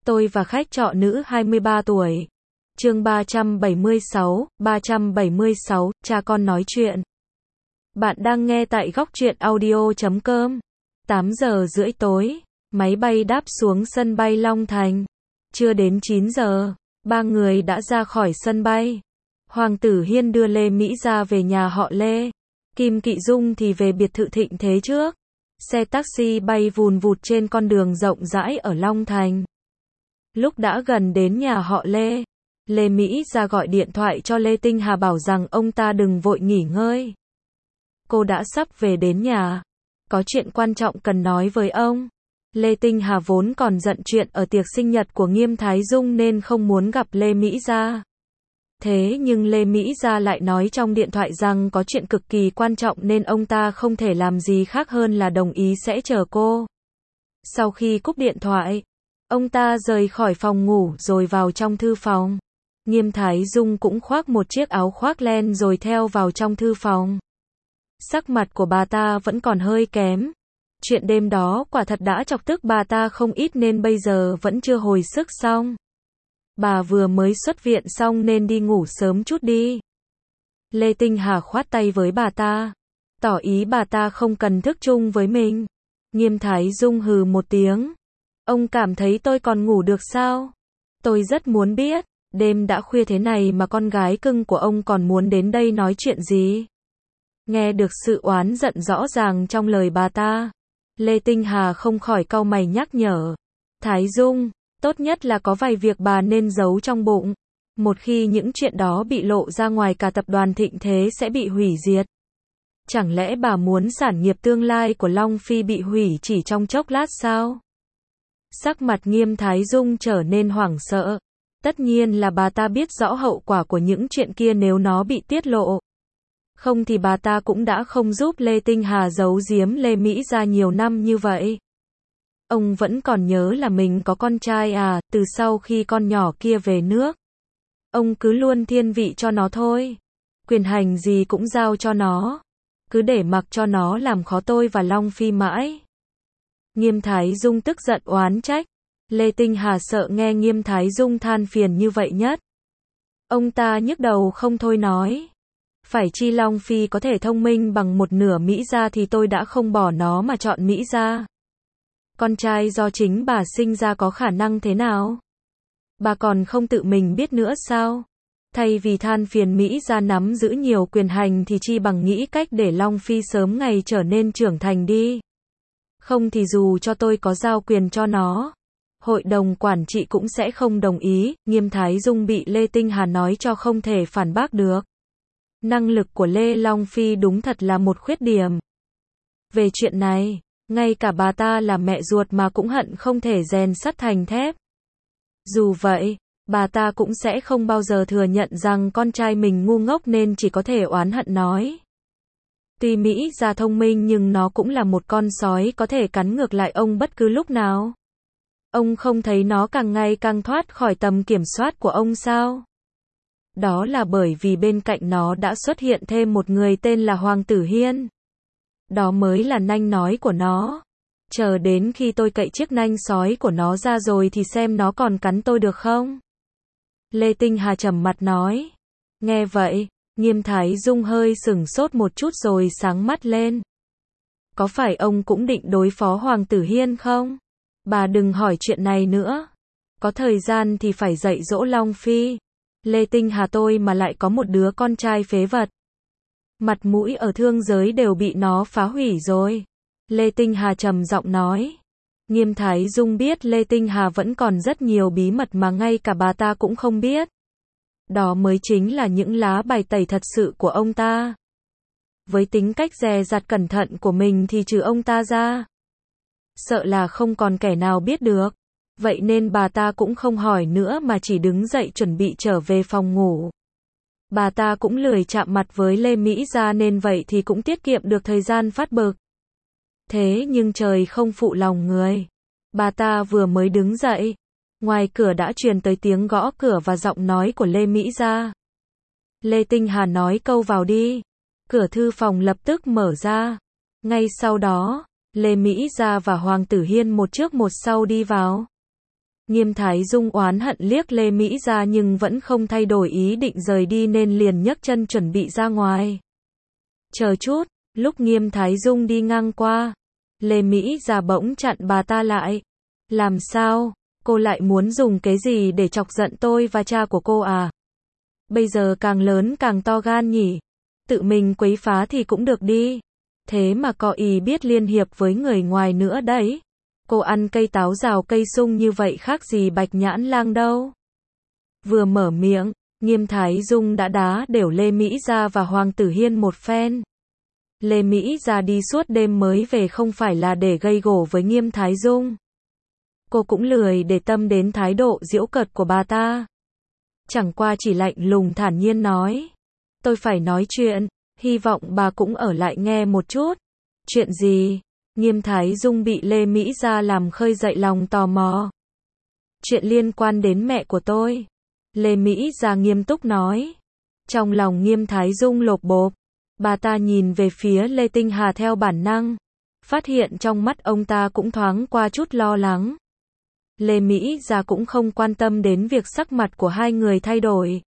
Tôi và khách trọ nữ 23 tuổi. Chương 376, cha con nói chuyện. Bạn đang nghe tại Góc Truyện Audio.com. 8 giờ rưỡi tối, máy bay đáp xuống sân bay Long Thành. Chưa đến 9 giờ, ba người đã ra khỏi sân bay. Hoàng Tử Hiên đưa Lê Mỹ Gia về nhà họ Lê. Kim Kỵ Dung thì về biệt thự Thịnh Thế trước. Xe taxi bay vùn vụt trên con đường rộng rãi ở Long Thành. Lúc đã gần đến nhà họ Lê, Lê Mỹ Gia gọi điện thoại cho Lê Tinh Hà bảo rằng ông ta đừng vội nghỉ ngơi. Cô đã sắp về đến nhà. Có chuyện quan trọng cần nói với ông. Lê Tinh Hà vốn còn giận chuyện ở tiệc sinh nhật của Nghiêm Thái Dung nên không muốn gặp Lê Mỹ Gia. Thế nhưng Lê Mỹ Gia lại nói trong điện thoại rằng có chuyện cực kỳ quan trọng nên ông ta không thể làm gì khác hơn là đồng ý sẽ chờ cô. Sau khi cúp điện thoại, ông ta rời khỏi phòng ngủ rồi vào trong thư phòng. Nghiêm Thái Dung cũng khoác một chiếc áo khoác len rồi theo vào trong thư phòng. Sắc mặt của bà ta vẫn còn hơi kém. Chuyện đêm đó quả thật đã chọc tức bà ta không ít nên bây giờ vẫn chưa hồi sức xong. Bà vừa mới xuất viện xong nên đi ngủ sớm chút đi. Lê Tinh Hà khoát tay với bà ta, tỏ ý bà ta không cần thức chung với mình. Nghiêm Thái Dung hừ một tiếng. Ông cảm thấy tôi còn ngủ được sao? Tôi rất muốn biết, đêm đã khuya thế này mà con gái cưng của ông còn muốn đến đây nói chuyện gì? Nghe được sự oán giận rõ ràng trong lời bà ta, Lê Tinh Hà không khỏi cau mày nhắc nhở. Thái Dung, tốt nhất là có vài việc bà nên giấu trong bụng. Một khi những chuyện đó bị lộ ra ngoài cả tập đoàn Thịnh Thế sẽ bị hủy diệt. Chẳng lẽ bà muốn sản nghiệp tương lai của Long Phi bị hủy chỉ trong chốc lát sao? Sắc mặt Nghiêm Thái Dung trở nên hoảng sợ. Tất nhiên là bà ta biết rõ hậu quả của những chuyện kia nếu nó bị tiết lộ. Không thì bà ta cũng đã không giúp Lê Tinh Hà giấu giếm Lê Mỹ Gia nhiều năm như vậy. Ông vẫn còn nhớ là mình có con trai à, từ sau khi con nhỏ kia về nước. Ông cứ luôn thiên vị cho nó thôi. Quyền hành gì cũng giao cho nó. Cứ để mặc cho nó làm khó tôi và Long Phi mãi. Nghiêm Thái Dung tức giận oán trách. Lê Tinh Hà sợ nghe Nghiêm Thái Dung than phiền như vậy nhất. Ông ta nhức đầu không thôi nói. Phải chi Long Phi có thể thông minh bằng một nửa Mỹ Gia thì tôi đã không bỏ nó mà chọn Mỹ Gia. Con trai do chính bà sinh ra có khả năng thế nào? Bà còn không tự mình biết nữa sao? Thay vì than phiền Mỹ Gia nắm giữ nhiều quyền hành thì chi bằng nghĩ cách để Long Phi sớm ngày trở nên trưởng thành đi. Không thì dù cho tôi có giao quyền cho nó, hội đồng quản trị cũng sẽ không đồng ý. Nghiêm Thái Dung bị Lê Tinh Hà nói cho không thể phản bác được. Năng lực của Lê Long Phi đúng thật là một khuyết điểm. Về chuyện này, ngay cả bà ta là mẹ ruột mà cũng hận không thể rèn sắt thành thép. Dù vậy, bà ta cũng sẽ không bao giờ thừa nhận rằng con trai mình ngu ngốc nên chỉ có thể oán hận nói. Tuy Mỹ Gia thông minh nhưng nó cũng là một con sói có thể cắn ngược lại ông bất cứ lúc nào. Ông không thấy nó càng ngày càng thoát khỏi tầm kiểm soát của ông sao? Đó là bởi vì bên cạnh nó đã xuất hiện thêm một người tên là Hoàng Tử Hiên. Đó mới là nanh nói của nó. Chờ đến khi tôi cậy chiếc nanh sói của nó ra rồi thì xem nó còn cắn tôi được không? Lê Tinh Hà trầm mặt nói. Nghe vậy, Nghiêm Thái Dung hơi sửng sốt một chút rồi sáng mắt lên. Có phải ông cũng định đối phó Hoàng Tử Hiên không? Bà đừng hỏi chuyện này nữa. Có thời gian thì phải dạy dỗ Long Phi. Lê Tinh Hà tôi mà lại có một đứa con trai phế vật. Mặt mũi ở thương giới đều bị nó phá hủy rồi. Lê Tinh Hà trầm giọng nói. Nghiêm Thái Dung biết Lê Tinh Hà vẫn còn rất nhiều bí mật mà ngay cả bà ta cũng không biết. Đó mới chính là những lá bài tẩy thật sự của ông ta. Với tính cách dè dặt cẩn thận của mình thì trừ ông ta ra, sợ là không còn kẻ nào biết được. Vậy nên bà ta cũng không hỏi nữa mà chỉ đứng dậy chuẩn bị trở về phòng ngủ. Bà ta cũng lười chạm mặt với Lê Mỹ Gia nên vậy thì cũng tiết kiệm được thời gian phát bực. Thế nhưng trời không phụ lòng người. Bà ta vừa mới đứng dậy, ngoài cửa đã truyền tới tiếng gõ cửa và giọng nói của Lê Mỹ Gia. Lê Tinh Hà nói câu vào đi. Cửa thư phòng lập tức mở ra. Ngay sau đó, Lê Mỹ Gia và Hoàng Tử Hiên một trước một sau đi vào. Nghiêm Thái Dung oán hận liếc Lê Mỹ ra nhưng vẫn không thay đổi ý định rời đi nên liền nhấc chân chuẩn bị ra ngoài. Chờ chút, lúc Nghiêm Thái Dung đi ngang qua, Lê Mỹ ra bỗng chặn bà ta lại. Làm sao? Cô lại muốn dùng cái gì để chọc giận tôi và cha của cô à? Bây giờ càng lớn càng to gan nhỉ? Tự mình quấy phá thì cũng được đi. Thế mà có ý biết liên hiệp với người ngoài nữa đấy. Cô ăn cây táo rào cây sung như vậy khác gì Bạch Nhãn Lang đâu. Vừa mở miệng, Nghiêm Thái Dung đã đá đều Lê Mỹ Gia và Hoàng Tử Hiên một phen. Lê Mỹ Gia đi suốt đêm mới về không phải là để gây gổ với Nghiêm Thái Dung. Cô cũng lười để tâm đến thái độ giễu cợt của bà ta. Chẳng qua chỉ lạnh lùng thản nhiên nói. Tôi phải nói chuyện, hy vọng bà cũng ở lại nghe một chút. Chuyện gì? Nghiêm Thái Dung bị Lê Mỹ Gia làm khơi dậy lòng tò mò. Chuyện liên quan đến mẹ của tôi. Lê Mỹ Gia nghiêm túc nói. Trong lòng Nghiêm Thái Dung lột bột. Bà ta nhìn về phía Lê Tinh Hà theo bản năng. Phát hiện trong mắt ông ta cũng thoáng qua chút lo lắng. Lê Mỹ Gia cũng không quan tâm đến việc sắc mặt của hai người thay đổi.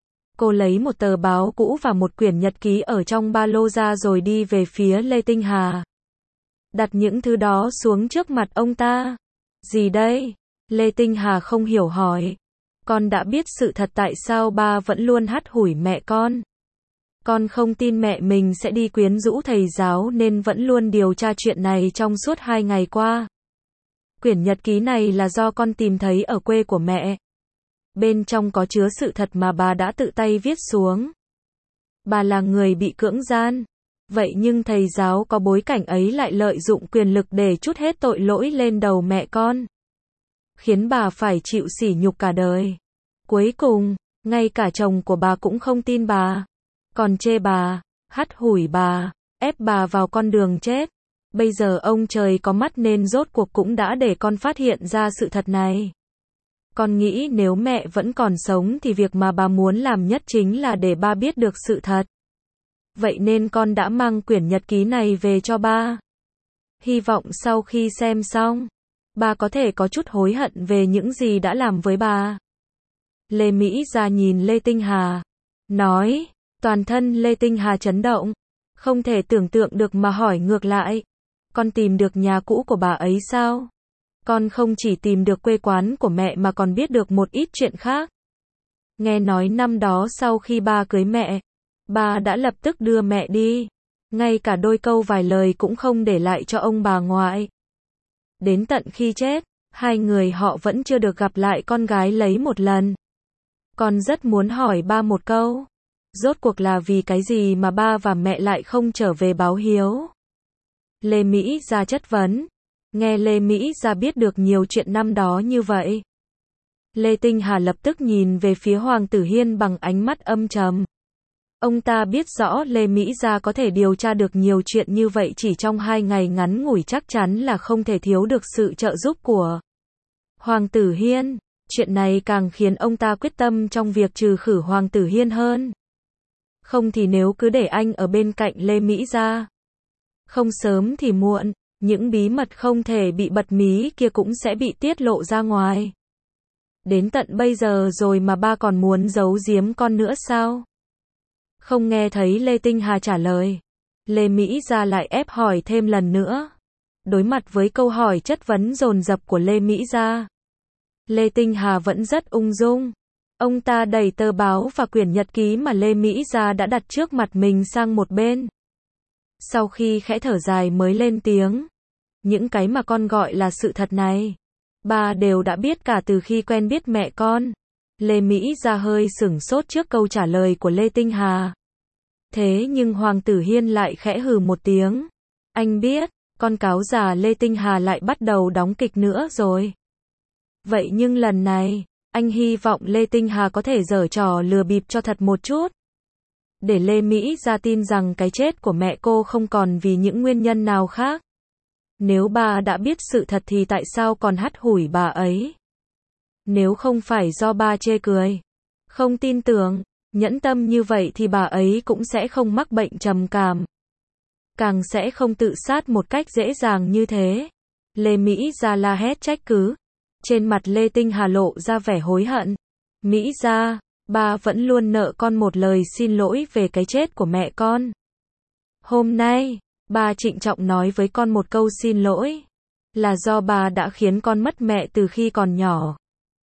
Cô lấy một tờ báo cũ và một quyển nhật ký ở trong ba lô ra rồi đi về phía Lê Tinh Hà. Đặt những thứ đó xuống trước mặt ông ta. Gì đây? Lê Tinh Hà không hiểu hỏi. Con đã biết sự thật tại sao ba vẫn luôn hắt hủi mẹ con. Con không tin mẹ mình sẽ đi quyến rũ thầy giáo nên vẫn luôn điều tra chuyện này trong suốt 2 ngày qua. Quyển nhật ký này là do con tìm thấy ở quê của mẹ. Bên trong có chứa sự thật mà bà đã tự tay viết xuống. Bà là người bị cưỡng gian. Vậy nhưng thầy giáo có bối cảnh ấy lại lợi dụng quyền lực để trút hết tội lỗi lên đầu mẹ con. Khiến bà phải chịu sỉ nhục cả đời. Cuối cùng, ngay cả chồng của bà cũng không tin bà. Còn chê bà, hắt hủi bà, ép bà vào con đường chết. Bây giờ ông trời có mắt nên rốt cuộc cũng đã để con phát hiện ra sự thật này. Con nghĩ nếu mẹ vẫn còn sống thì việc mà bà muốn làm nhất chính là để ba biết được sự thật. Vậy nên con đã mang quyển nhật ký này về cho ba. Hy vọng sau khi xem xong, ba có thể có chút hối hận về những gì đã làm với bà. Lê Mỹ Gia nhìn Lê Tinh Hà, nói, toàn thân Lê Tinh Hà chấn động, không thể tưởng tượng được mà hỏi ngược lại. Con tìm được nhà cũ của bà ấy sao? Con không chỉ tìm được quê quán của mẹ mà còn biết được một ít chuyện khác. Nghe nói năm đó sau khi ba cưới mẹ, ba đã lập tức đưa mẹ đi. Ngay cả đôi câu vài lời cũng không để lại cho ông bà ngoại. Đến tận khi chết, hai người họ vẫn chưa được gặp lại con gái lấy một lần. Con rất muốn hỏi ba một câu. Rốt cuộc là vì cái gì mà ba và mẹ lại không trở về báo hiếu? Lê Mỹ Gia chất vấn. Nghe Lê Mỹ Gia biết được nhiều chuyện năm đó như vậy. Lê Tinh Hà lập tức nhìn về phía Hoàng Tử Hiên bằng ánh mắt âm trầm. Ông ta biết rõ Lê Mỹ Gia có thể điều tra được nhiều chuyện như vậy chỉ trong 2 ngày ngắn ngủi chắc chắn là không thể thiếu được sự trợ giúp của Hoàng Tử Hiên. Chuyện này càng khiến ông ta quyết tâm trong việc trừ khử Hoàng Tử Hiên hơn. Không thì nếu cứ để anh ở bên cạnh Lê Mỹ Gia, không sớm thì muộn, những bí mật không thể bị bật mí kia cũng sẽ bị tiết lộ ra ngoài. Đến tận bây giờ rồi mà ba còn muốn giấu giếm con nữa sao? Không nghe thấy Lê Tinh Hà trả lời. Lê Mỹ Gia lại ép hỏi thêm lần nữa. Đối mặt với câu hỏi chất vấn dồn dập của Lê Mỹ Gia, Lê Tinh Hà vẫn rất ung dung. Ông ta đẩy tờ báo và quyển nhật ký mà Lê Mỹ Gia đã đặt trước mặt mình sang một bên. Sau khi khẽ thở dài mới lên tiếng. Những cái mà con gọi là sự thật này, ba đều đã biết cả từ khi quen biết mẹ con. Lê Mỹ Gia hơi sửng sốt trước câu trả lời của Lê Tinh Hà. Thế nhưng Hoàng Tử Hiên lại khẽ hừ một tiếng. Anh biết, con cáo già Lê Tinh Hà lại bắt đầu đóng kịch nữa rồi. Vậy nhưng lần này, anh hy vọng Lê Tinh Hà có thể giở trò lừa bịp cho thật một chút. Để Lê Mỹ Gia tin rằng cái chết của mẹ cô không còn vì những nguyên nhân nào khác. Nếu bà đã biết sự thật thì tại sao còn hắt hủi bà ấy? Nếu không phải do ba chê cười, không tin tưởng, nhẫn tâm như vậy thì bà ấy cũng sẽ không mắc bệnh trầm cảm. Càng sẽ không tự sát một cách dễ dàng như thế. Lê Mỹ Gia la hét trách cứ. Trên mặt Lê Tinh Hà lộ ra vẻ hối hận. Mỹ gia, ba vẫn luôn nợ con một lời xin lỗi về cái chết của mẹ con. Hôm nay, ba trịnh trọng nói với con một câu xin lỗi. Là do bà đã khiến con mất mẹ từ khi còn nhỏ.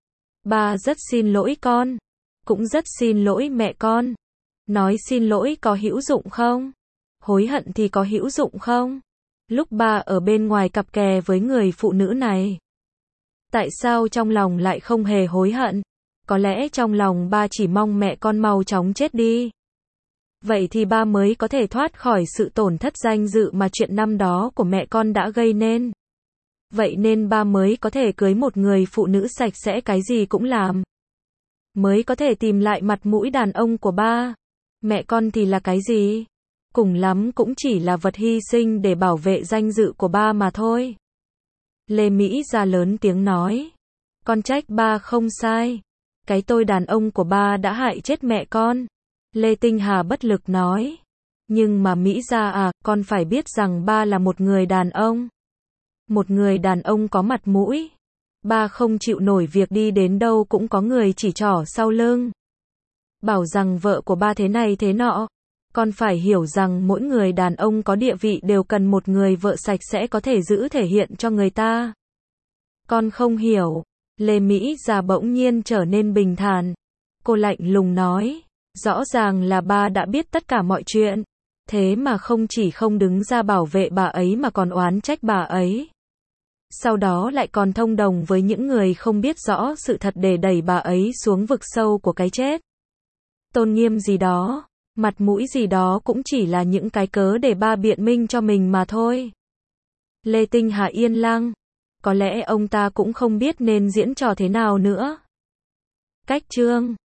Ba rất xin lỗi con. Cũng rất xin lỗi mẹ con. Nói xin lỗi có hữu dụng không? Hối hận thì có hữu dụng không? Lúc ba ở bên ngoài cặp kè với người phụ nữ này, tại sao trong lòng lại không hề hối hận? Có lẽ trong lòng ba chỉ mong mẹ con mau chóng chết đi. Vậy thì ba mới có thể thoát khỏi sự tổn thất danh dự mà chuyện năm đó của mẹ con đã gây nên. Vậy nên ba mới có thể cưới một người phụ nữ sạch sẽ cái gì cũng làm. Mới có thể tìm lại mặt mũi đàn ông của ba. Mẹ con thì là cái gì? Cùng lắm cũng chỉ là vật hy sinh để bảo vệ danh dự của ba mà thôi. Lê Mỹ Gia lớn tiếng nói. Con trách ba không sai. Cái tôi đàn ông của ba đã hại chết mẹ con. Lê Tinh Hà bất lực nói. Nhưng mà Mỹ Gia à, con phải biết rằng ba là một người đàn ông. Một người đàn ông có mặt mũi. Ba không chịu nổi việc đi đến đâu cũng có người chỉ trỏ sau lưng. Bảo rằng vợ của ba thế này thế nọ. Con phải hiểu rằng mỗi người đàn ông có địa vị đều cần một người vợ sạch sẽ có thể giữ thể hiện cho người ta. Con không hiểu. Lê Mỹ Gia bỗng nhiên trở nên bình thản. Cô lạnh lùng nói. Rõ ràng là ba đã biết tất cả mọi chuyện. Thế mà không chỉ không đứng ra bảo vệ bà ấy mà còn oán trách bà ấy. Sau đó lại còn thông đồng với những người không biết rõ sự thật để đẩy bà ấy xuống vực sâu của cái chết. Tôn nghiêm gì đó, mặt mũi gì đó cũng chỉ là những cái cớ để ba biện minh cho mình mà thôi. Lê Tinh Hà yên lặng. Có lẽ ông ta cũng không biết nên diễn trò thế nào nữa. Cách chương